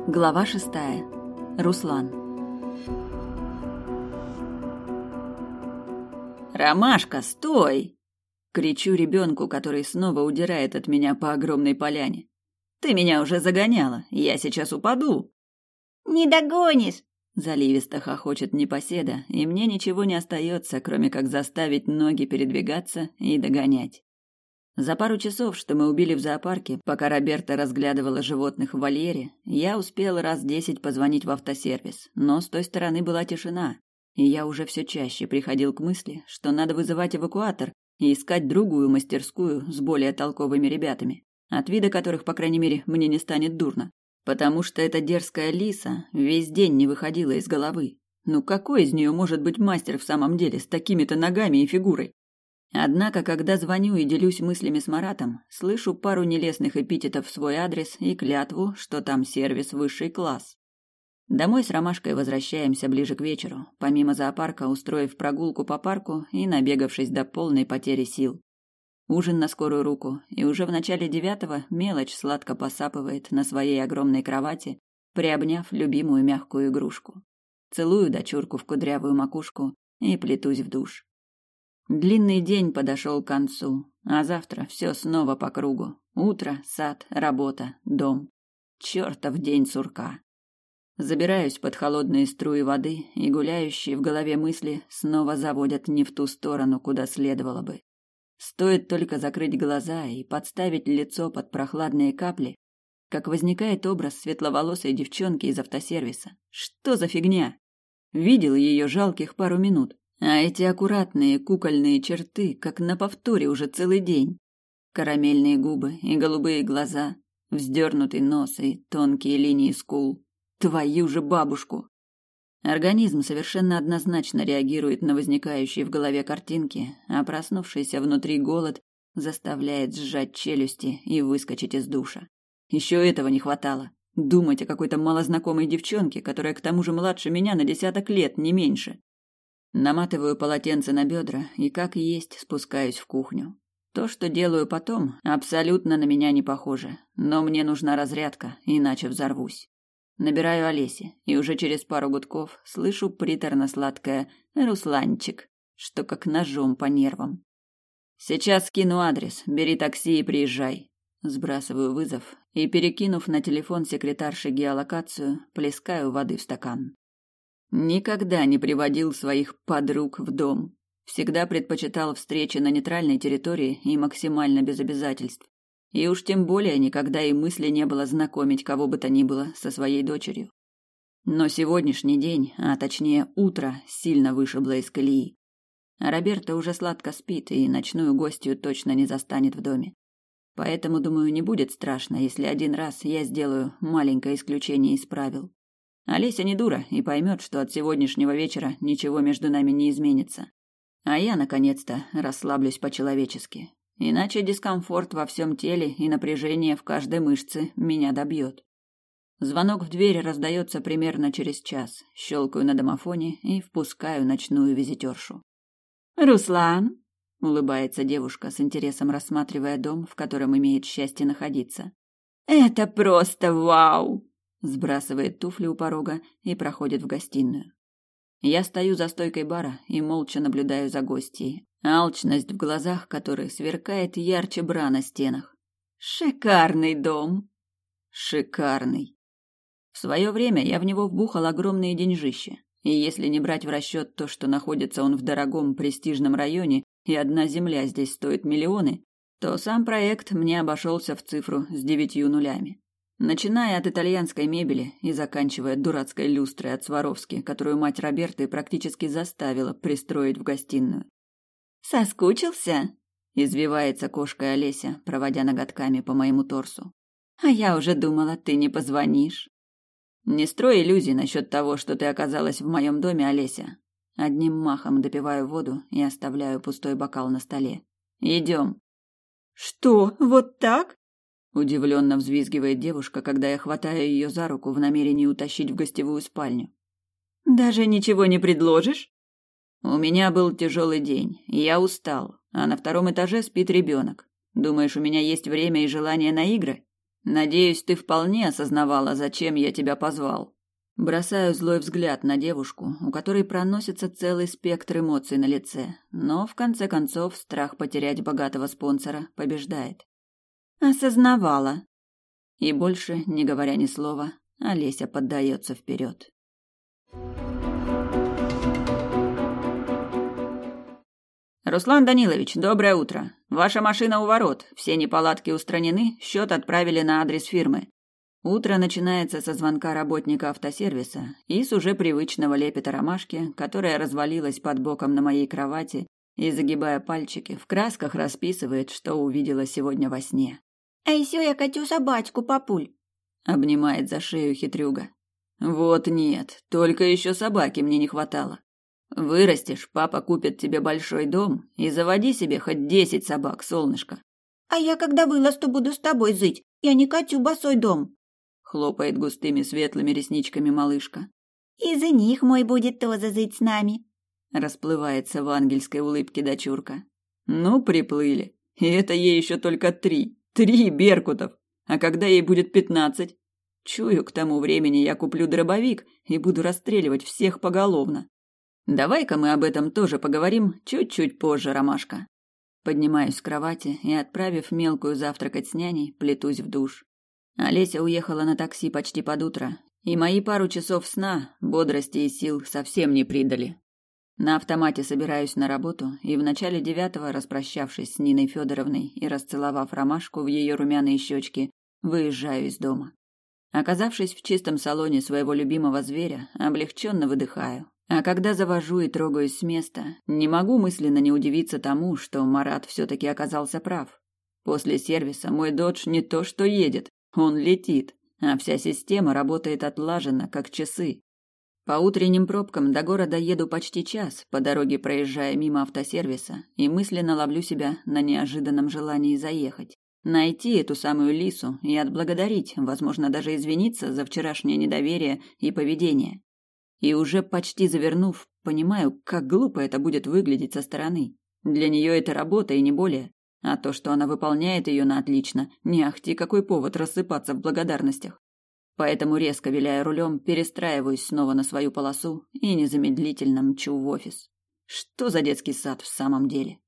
Глава 6. Руслан. «Ромашка, стой!» — кричу ребенку, который снова удирает от меня по огромной поляне. «Ты меня уже загоняла, я сейчас упаду!» «Не догонишь!» — заливисто хохочет непоседа, и мне ничего не остается, кроме как заставить ноги передвигаться и догонять. За пару часов, что мы убили в зоопарке, пока Роберта разглядывала животных в вольере, я успел раз 10 позвонить в автосервис, но с той стороны была тишина, и я уже все чаще приходил к мысли, что надо вызывать эвакуатор и искать другую мастерскую с более толковыми ребятами, от вида которых, по крайней мере, мне не станет дурно, потому что эта дерзкая лиса весь день не выходила из головы. Ну какой из нее может быть мастер в самом деле с такими-то ногами и фигурой? Однако, когда звоню и делюсь мыслями с Маратом, слышу пару нелестных эпитетов в свой адрес и клятву, что там сервис высший класс. Домой с Ромашкой возвращаемся ближе к вечеру, помимо зоопарка устроив прогулку по парку и набегавшись до полной потери сил. Ужин на скорую руку, и уже в начале 9 мелочь сладко посапывает на своей огромной кровати, приобняв любимую мягкую игрушку. Целую дочурку в кудрявую макушку и плетусь в душ. Длинный день подошел к концу, а завтра все снова по кругу. Утро, сад, работа, дом. Чертов день сурка. Забираюсь под холодные струи воды, и гуляющие в голове мысли снова заводят не в ту сторону, куда следовало бы. Стоит только закрыть глаза и подставить лицо под прохладные капли, как возникает образ светловолосой девчонки из автосервиса. Что за фигня? Видел ее жалких пару минут. А эти аккуратные кукольные черты, как на повторе уже целый день. Карамельные губы и голубые глаза, вздернутый нос и тонкие линии скул. Твою же бабушку! Организм совершенно однозначно реагирует на возникающие в голове картинки, а проснувшийся внутри голод заставляет сжать челюсти и выскочить из душа. Еще этого не хватало. Думать о какой-то малознакомой девчонке, которая к тому же младше меня на 10 лет, не меньше. Наматываю полотенце на бедра и, как есть, спускаюсь в кухню. То, что делаю потом, абсолютно на меня не похоже, но мне нужна разрядка, иначе взорвусь. Набираю Олесе, и уже через пару гудков слышу приторно-сладкое «Русланчик», что как ножом по нервам. «Сейчас скину адрес, бери такси и приезжай». Сбрасываю вызов и, перекинув на телефон секретарши геолокацию, плескаю воды в стакан. Никогда не приводил своих подруг в дом. Всегда предпочитал встречи на нейтральной территории и максимально без обязательств. И уж тем более никогда и мысли не было знакомить кого бы то ни было со своей дочерью. Но сегодняшний день, а точнее утро, сильно вышибло из колеи. А Роберта уже сладко спит и ночную гостью точно не застанет в доме. Поэтому, думаю, не будет страшно, если один раз я сделаю маленькое исключение из правил. Олеся не дура и поймет, что от сегодняшнего вечера ничего между нами не изменится. А я, наконец-то, расслаблюсь по-человечески. Иначе дискомфорт во всем теле и напряжение в каждой мышце меня добьет. Звонок в дверь раздается примерно через час. Щелкаю на домофоне и впускаю ночную визитершу. «Руслан!» — улыбается девушка, с интересом рассматривая дом, в котором имеет счастье находиться. «Это просто вау!» Сбрасывает туфли у порога и проходит в гостиную. Я стою за стойкой бара и молча наблюдаю за гостьей. Алчность в глазах которой сверкает ярче бра на стенах. «Шикарный дом!» Шикарный. В свое время я в него вбухал огромные деньжища. И если не брать в расчет то, что находится он в дорогом престижном районе, и одна земля здесь стоит миллионы, то сам проект мне обошелся в цифру с 9 нулями. Начиная от итальянской мебели и заканчивая дурацкой люстрой от Сваровски, которую мать Роберты практически заставила пристроить в гостиную. «Соскучился?» — извивается кошкой Олеся, проводя ноготками по моему торсу. «А я уже думала, ты не позвонишь». «Не строй иллюзий насчет того, что ты оказалась в моем доме, Олеся». Одним махом допиваю воду и оставляю пустой бокал на столе. «Идем». «Что, вот так?» Удивленно взвизгивает девушка, когда я хватаю ее за руку в намерении утащить в гостевую спальню. «Даже ничего не предложишь?» У меня был тяжелый день, я устал, а на 2 этаже спит ребенок. Думаешь, у меня есть время и желание на игры? Надеюсь, ты вполне осознавала, зачем я тебя позвал. Бросаю злой взгляд на девушку, у которой проносится целый спектр эмоций на лице, но в конце концов страх потерять богатого спонсора побеждает. Осознавала. И больше, не говоря ни слова, Олеся поддается вперед. Руслан Данилович, доброе утро. Ваша машина у ворот, все неполадки устранены, счет отправили на адрес фирмы. Утро начинается со звонка работника автосервиса и с уже привычного лепета ромашки, которая развалилась под боком на моей кровати и, загибая пальчики, в красках расписывает, что увидела сегодня во сне. А еще я хочу собачку, папуль. Обнимает за шею хитрюга. Вот нет, только еще собаки мне не хватало. Вырастешь, папа купит тебе большой дом и заводи себе хоть 10 собак, солнышко. А я когда вырасту, буду с тобой жить. Я не хочу босой дом. Хлопает густыми светлыми ресничками малышка. И жених мой будет тоже жить с нами. Расплывается в ангельской улыбке дочурка. Ну, приплыли. И это ей еще только 3. 3 беркутов. А когда ей будет 15? Чую, к тому времени я куплю дробовик и буду расстреливать всех поголовно. Давай-ка мы об этом тоже поговорим чуть-чуть позже, ромашка. Поднимаюсь с кровати и, отправив мелкую завтракать с няней, плетусь в душ. Олеся уехала на такси почти под утро, и мои пару часов сна, бодрости и сил совсем не придали. На автомате собираюсь на работу, и в начале 9-го, распрощавшись с Ниной Федоровной и расцеловав ромашку в ее румяные щечки, выезжаю из дома. Оказавшись в чистом салоне своего любимого зверя, облегченно выдыхаю. А когда завожу и трогаюсь с места, не могу мысленно не удивиться тому, что Марат все-таки оказался прав. После сервиса мой додж не то что едет, он летит, а вся система работает отлаженно, как часы. По утренним пробкам до города еду почти час, по дороге проезжая мимо автосервиса, и мысленно ловлю себя на неожиданном желании заехать. Найти эту самую Лису и отблагодарить, возможно, даже извиниться за вчерашнее недоверие и поведение. И уже почти завернув, понимаю, как глупо это будет выглядеть со стороны. Для нее это работа и не более. А то, что она выполняет ее на отлично, не ахти какой повод рассыпаться в благодарностях. Поэтому, резко виляя рулем, перестраиваюсь снова на свою полосу и незамедлительно мчу в офис. Что за детский сад в самом деле?